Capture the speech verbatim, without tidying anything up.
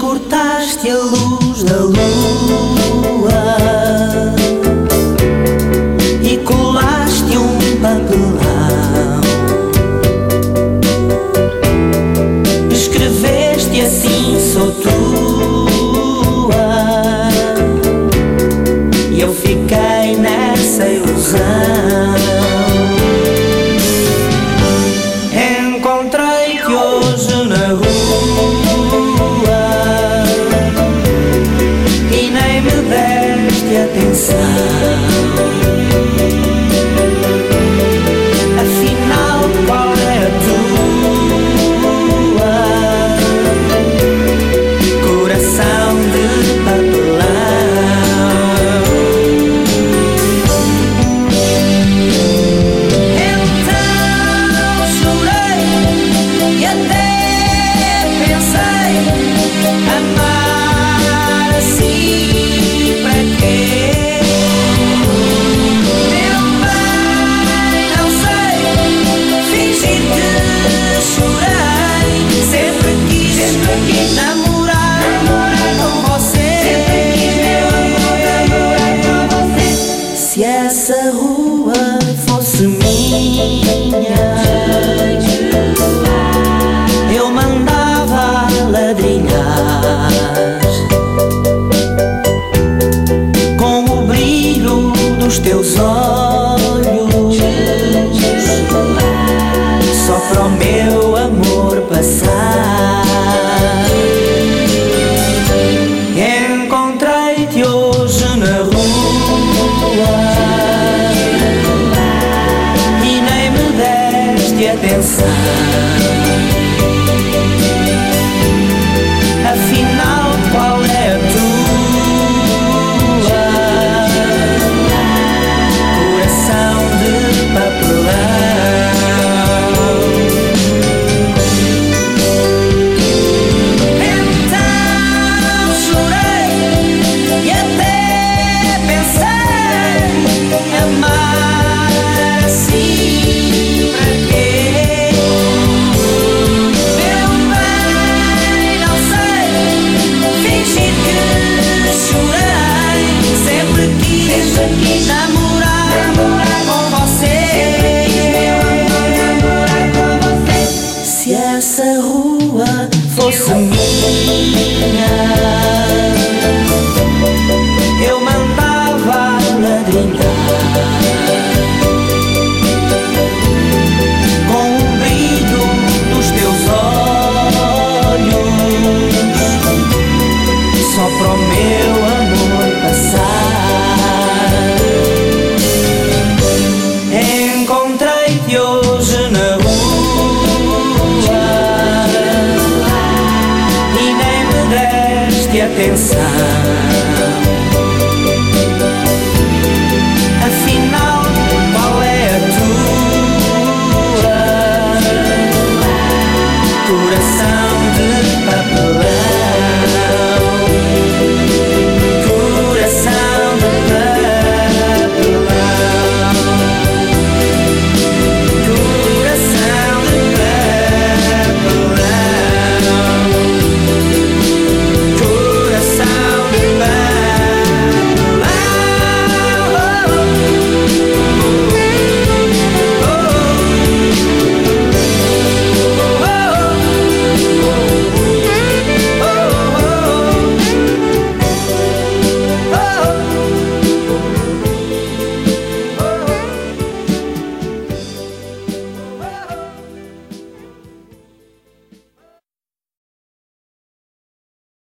cortaste a luz da lua e colaste um papelão. Escreveste assim: sou tua, e eu fiquei nessa ilusão. Encontrei-te hoje na rua e nem me deste atenção. Afinal, qual é a tua? Coração de papelão. Então chorei e até pensei: amar assim para quê? Meu bem, não sei fingir que chorei. Sempre quis, sempre quis namorar, namorar com você. Sempre quis, meu amor, namorar com você. Se essa rua fosse minha, eu mandava ladrilhar com o brilho dos teus olhos, só para o meu amor passar. Encontrei-te hoje na rua e nem me deste atenção. Afinal, qual é a tua? Coração de papelão. Então chorei e até pensei: amar assim para quê? Meu bem, não sei fingir que chorei. Sempre quis, sempre quis namorar, namorar com você. Namorar com você. Se essa rua fosse minha, eu mandava ladrilhar com o brilho dos teus olhos, só para o meu amor passar. Encontrei-te hoje na rua e nem me deste atenção.